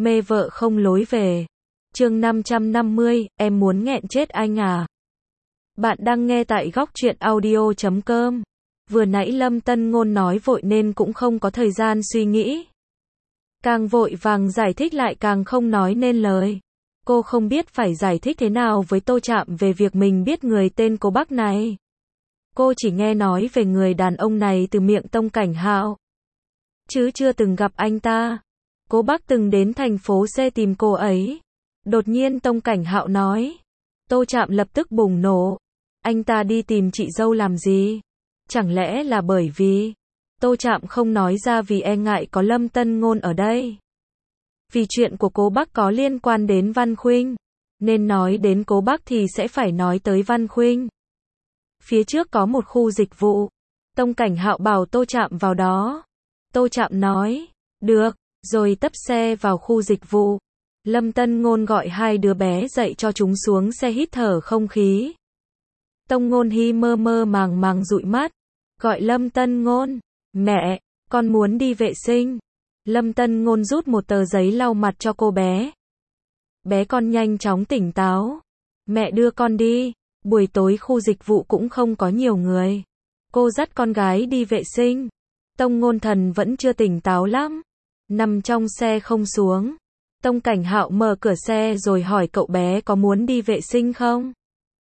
Mê vợ không lối về. Chương 550, em muốn nghẹn chết anh à? Bạn đang nghe tại góc truyện audio.com. Vừa nãy Lâm Tân Ngôn nói vội nên cũng không có thời gian suy nghĩ. Càng vội vàng giải thích lại càng không nói nên lời. Cô không biết phải giải thích thế nào với Tô Trạm về việc mình biết người tên cô bác này. Cô chỉ nghe nói về người đàn ông này từ miệng Tông Cảnh Hạo, chứ chưa từng gặp anh ta. Cô bác từng đến thành phố C tìm cô ấy. Đột nhiên Tông Cảnh Hạo nói. Tô Trạm lập tức bùng nổ. Anh ta đi tìm chị dâu làm gì? Chẳng lẽ là bởi vì... Tô Trạm không nói ra vì e ngại có Lâm Tân Ngôn ở đây. Vì chuyện của cô bác có liên quan đến Văn Khuynh, nên nói đến cô bác thì sẽ phải nói tới Văn Khuynh. Phía trước có một khu dịch vụ. Tông Cảnh Hạo bảo Tô Trạm vào đó. Tô Trạm nói, được, rồi tấp xe vào khu dịch vụ. Lâm Tân Ngôn gọi hai đứa bé dậy cho chúng xuống xe hít thở không khí. Tông Ngôn Hy mơ mơ màng màng dụi mắt, gọi Lâm Tân Ngôn, mẹ, con muốn đi vệ sinh. Lâm Tân Ngôn rút một tờ giấy lau mặt cho cô bé. Bé con nhanh chóng tỉnh táo. Mẹ đưa con đi. Buổi tối khu dịch vụ cũng không có nhiều người. Cô dắt con gái đi vệ sinh. Tông Ngôn Thần vẫn chưa tỉnh táo lắm, nằm trong xe không xuống. Tông Cảnh Hạo mở cửa xe rồi hỏi cậu bé có muốn đi vệ sinh không.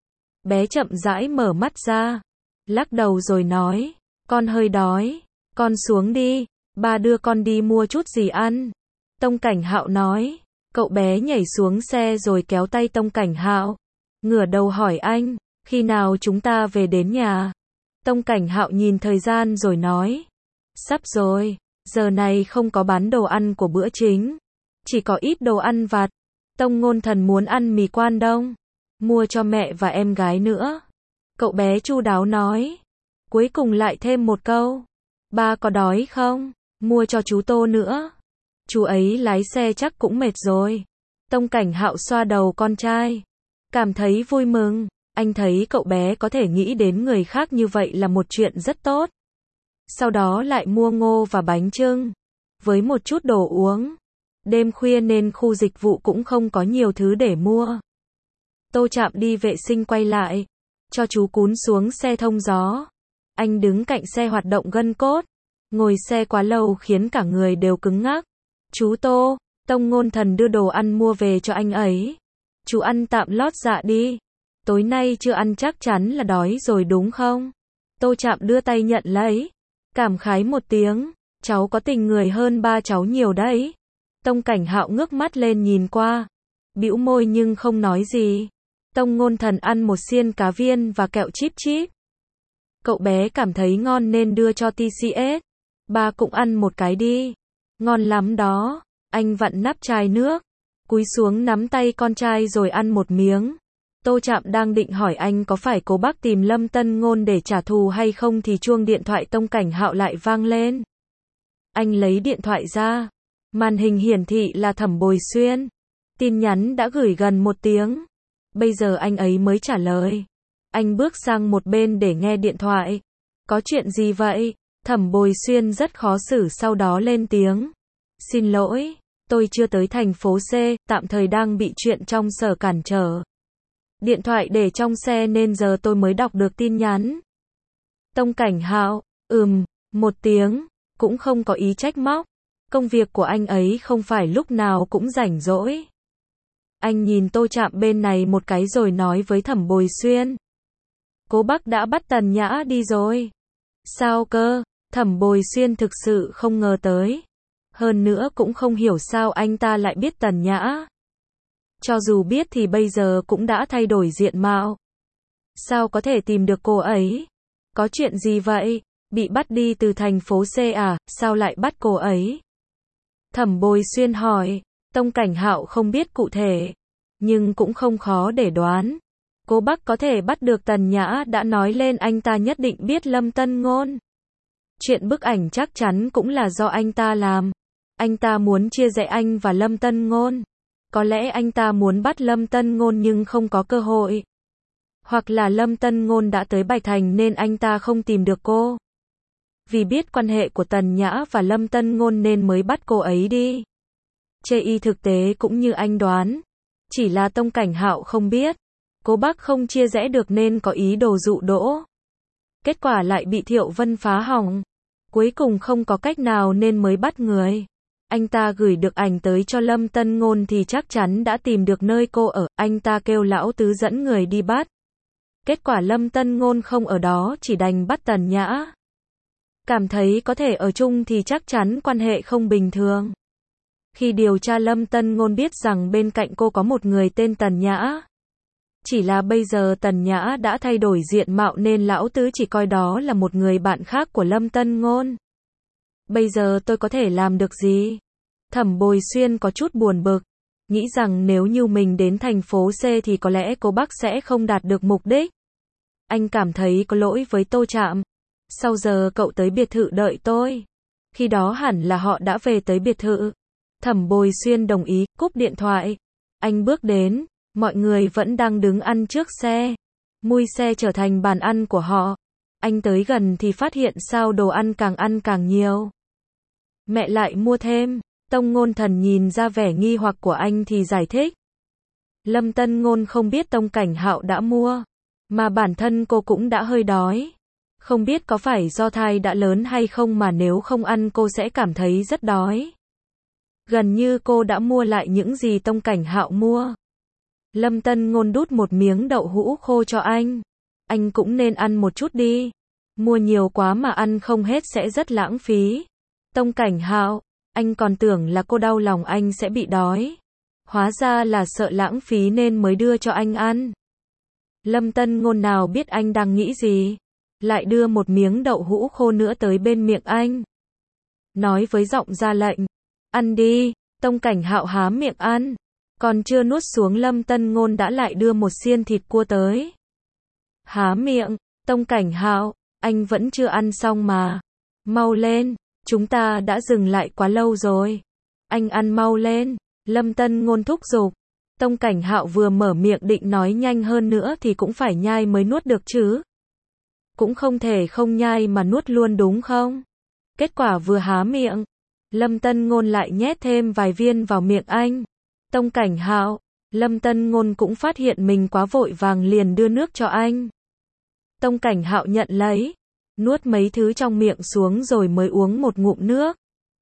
Bé chậm rãi mở mắt ra, lắc đầu rồi nói, con hơi đói, con xuống đi, ba đưa con đi mua chút gì ăn. Tông Cảnh Hạo nói. Cậu bé nhảy xuống xe rồi kéo tay Tông Cảnh Hạo, ngửa đầu hỏi anh, khi nào chúng ta về đến nhà? Tông Cảnh Hạo nhìn thời gian rồi nói, sắp rồi, giờ này không có bán đồ ăn của bữa chính, chỉ có ít đồ ăn vặt. Tông Ngôn Thần muốn ăn mì Quan Đông, mua cho mẹ và em gái nữa. Cậu bé chu đáo nói, cuối cùng lại thêm một câu, ba có đói không? Mua cho chú Tô nữa. Chú ấy lái xe chắc cũng mệt rồi. Tông Cảnh Hạo xoa đầu con trai, cảm thấy vui mừng. Anh thấy cậu bé có thể nghĩ đến người khác như vậy là một chuyện rất tốt. Sau đó lại mua ngô và bánh chưng, với một chút đồ uống. Đêm khuya nên khu dịch vụ cũng không có nhiều thứ để mua. Tô Trạm đi vệ sinh quay lại, cho chú Cún xuống xe thông gió. Anh đứng cạnh xe hoạt động gân cốt. Ngồi xe quá lâu khiến cả người đều cứng ngắc. Chú Tô, Tông Ngôn Thần đưa đồ ăn mua về cho anh ấy. Chú ăn tạm lót dạ đi. Tối nay chưa ăn chắc chắn là đói rồi đúng không? Tô Trạm đưa tay nhận lấy, cảm khái một tiếng, cháu có tình người hơn ba cháu nhiều đấy. Tông Cảnh Hạo ngước mắt lên nhìn qua, bĩu môi nhưng không nói gì. Tông Ngôn Thần ăn một xiên cá viên và kẹo chip chip. Cậu bé cảm thấy ngon nên đưa cho TCS. Ba cũng ăn một cái đi. Ngon lắm đó. Anh vặn nắp chai nước, cúi xuống nắm tay con trai rồi ăn một miếng. Tô Trạm đang định hỏi anh có phải cô bác tìm Lâm Tân Ngôn để trả thù hay không thì chuông điện thoại Tông Cảnh Hạo lại vang lên. Anh lấy điện thoại ra. Màn hình hiển thị là Thẩm Bồi Xuyên. Tin nhắn đã gửi gần 1 tiếng. Bây giờ anh ấy mới trả lời. Anh bước sang một bên để nghe điện thoại. Có chuyện gì vậy? Thẩm Bồi Xuyên rất khó xử sau đó lên tiếng. Xin lỗi, tôi chưa tới thành phố C, tạm thời đang bị chuyện trong sở cản trở. Điện thoại để trong xe nên giờ tôi mới đọc được tin nhắn. Tông Cảnh Hạo, một tiếng, cũng không có ý trách móc. Công việc của anh ấy không phải lúc nào cũng rảnh rỗi. Anh nhìn Tô Trạm bên này một cái rồi nói với Thẩm Bồi Xuyên. Cô bác đã bắt Tần Nhã đi rồi. Sao cơ? Thẩm Bồi Xuyên thực sự không ngờ tới. Hơn nữa cũng không hiểu sao anh ta lại biết Tần Nhã. Cho dù biết thì bây giờ cũng đã thay đổi diện mạo. Sao có thể tìm được cô ấy? Có chuyện gì vậy? Bị bắt đi từ thành phố C à? Sao lại bắt cô ấy? Thẩm Bồi Xuyên hỏi. Tông Cảnh Hạo không biết cụ thể, nhưng cũng không khó để đoán. Cô bác có thể bắt được Tần Nhã đã nói lên anh ta nhất định biết Lâm Tân Ngôn. Chuyện bức ảnh chắc chắn cũng là do anh ta làm. Anh ta muốn chia rẽ anh và Lâm Tân Ngôn. Có lẽ anh ta muốn bắt Lâm Tân Ngôn nhưng không có cơ hội. Hoặc là Lâm Tân Ngôn đã tới Bạch Thành nên anh ta không tìm được cô. Vì biết quan hệ của Tần Nhã và Lâm Tân Ngôn nên mới bắt cô ấy đi. chê y thực tế cũng như anh đoán. Chỉ là Tông Cảnh Hạo không biết. Cố Bác không chia rẽ được nên có ý đồ dụ dỗ. Kết quả lại bị Thiệu Vân phá hỏng. Cuối cùng không có cách nào nên mới bắt người. Anh ta gửi được ảnh tới cho Lâm Tân Ngôn thì chắc chắn đã tìm được nơi cô ở. Anh ta kêu lão tứ dẫn người đi bắt. Kết quả Lâm Tân Ngôn không ở đó, chỉ đành bắt Tần Nhã. Cảm thấy có thể ở chung thì chắc chắn quan hệ không bình thường. Khi điều tra Lâm Tân Ngôn biết rằng bên cạnh cô có một người tên Tần Nhã. Chỉ là bây giờ Tần Nhã đã thay đổi diện mạo nên lão tứ chỉ coi đó là một người bạn khác của Lâm Tân Ngôn. Bây giờ tôi có thể làm được gì? Thẩm Bồi Xuyên có chút buồn bực. Nghĩ rằng nếu như mình đến thành phố C thì có lẽ cô bác sẽ không đạt được mục đích. Anh cảm thấy có lỗi với Tô Trạm. Sau giờ cậu tới biệt thự đợi tôi. Khi đó hẳn là họ đã về tới biệt thự. Thẩm Bồi Xuyên đồng ý, cúp điện thoại. Anh bước đến, mọi người vẫn đang đứng ăn trước xe. Mui xe trở thành bàn ăn của họ. Anh tới gần thì phát hiện sao đồ ăn càng nhiều. Mẹ lại mua thêm. Tông Ngôn Thần nhìn ra vẻ nghi hoặc của anh thì giải thích. Lâm Tân Ngôn không biết Tông Cảnh Hạo đã mua. Mà bản thân cô cũng đã hơi đói. Không biết có phải do thai đã lớn hay không mà nếu không ăn cô sẽ cảm thấy rất đói. Gần như cô đã mua lại những gì Tông Cảnh Hạo mua. Lâm Tân Ngôn đút một miếng đậu hũ khô cho anh. Anh cũng nên ăn một chút đi. Mua nhiều quá mà ăn không hết sẽ rất lãng phí. Tông Cảnh Hạo, anh còn tưởng là cô đau lòng anh sẽ bị đói. Hóa ra là sợ lãng phí nên mới đưa cho anh ăn. Lâm Tân Ngôn nào biết anh đang nghĩ gì. Lại đưa một miếng đậu hũ khô nữa tới bên miệng anh. Nói với giọng ra lệnh. Ăn đi. Tông Cảnh Hạo há miệng ăn. Còn chưa nuốt xuống Lâm Tân Ngôn đã lại đưa một xiên thịt cua tới. Há miệng. Tông Cảnh Hạo, anh vẫn chưa ăn xong mà. Mau lên. Chúng ta đã dừng lại quá lâu rồi. Anh ăn mau lên. Lâm Tân Ngôn thúc giục. Tông Cảnh Hạo vừa mở miệng định nói nhanh hơn nữa thì cũng phải nhai mới nuốt được chứ. Cũng không thể không nhai mà nuốt luôn đúng không? Kết quả vừa há miệng, Lâm Tân Ngôn lại nhét thêm vài viên vào miệng anh. Tông Cảnh Hạo, Lâm Tân Ngôn cũng phát hiện mình quá vội vàng liền đưa nước cho anh. Tông Cảnh Hạo nhận lấy, nuốt mấy thứ trong miệng xuống rồi mới uống một ngụm nước.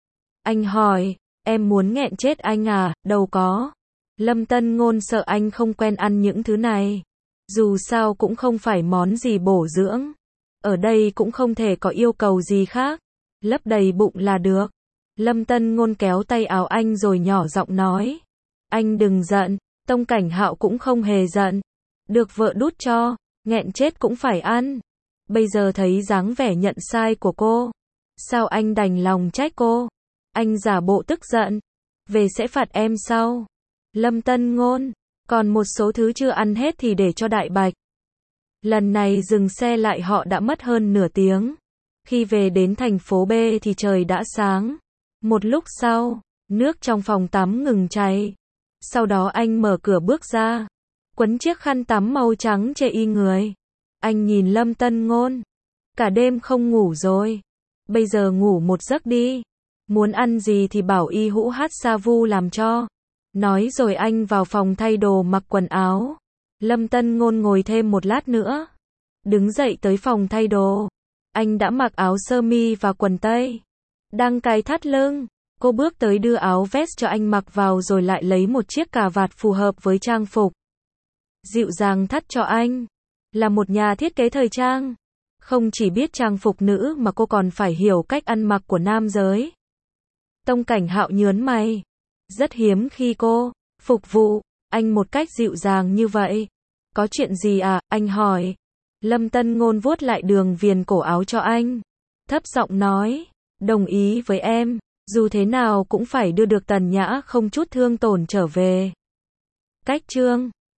Anh hỏi, em muốn nghẹn chết anh à? Đâu có. Lâm Tân Ngôn sợ anh không quen ăn những thứ này. Dù sao cũng không phải món gì bổ dưỡng. Ở đây cũng không thể có yêu cầu gì khác. Lấp đầy bụng là được. Lâm Tân Ngôn kéo tay áo anh rồi nhỏ giọng nói. Anh đừng giận. Tông Cảnh Hạo cũng không hề giận. Được vợ đút cho, nghẹn chết cũng phải ăn. Bây giờ thấy dáng vẻ nhận sai của cô. Sao anh đành lòng trách cô? Anh giả bộ tức giận. Về sẽ phạt em sau. Lâm Tân Ngôn, còn một số thứ chưa ăn hết thì để cho Đại Bạch. Lần này dừng xe lại họ đã mất hơn nửa tiếng. Khi về đến thành phố B thì trời đã sáng. Một lúc sau, nước trong phòng tắm ngừng chảy. Sau đó anh mở cửa bước ra. Quấn chiếc khăn tắm màu trắng che y người. Anh nhìn Lâm Tân Ngôn. Cả đêm không ngủ rồi. Bây giờ ngủ một giấc đi. Muốn ăn gì thì bảo y hũ hát sa vu làm cho. Nói rồi anh vào phòng thay đồ mặc quần áo. Lâm Tân Ngôn ngồi thêm một lát nữa. Đứng dậy tới phòng thay đồ. Anh đã mặc áo sơ mi và quần tây. Đang cài thắt lưng. Cô bước tới đưa áo vest cho anh mặc vào rồi lại lấy một chiếc cà vạt phù hợp với trang phục. Dịu dàng thắt cho anh. Là một nhà thiết kế thời trang. Không chỉ biết trang phục nữ mà cô còn phải hiểu cách ăn mặc của nam giới. Tông Cảnh Hạo nhớn mày. Rất hiếm khi cô phục vụ anh một cách dịu dàng như vậy. Có chuyện gì à? Anh hỏi. Lâm Tân Ngôn vuốt lại đường viền cổ áo cho anh. Thấp giọng nói. Đồng ý với em. Dù thế nào cũng phải đưa được Tần Nhã không chút thương tổn trở về. Cách chương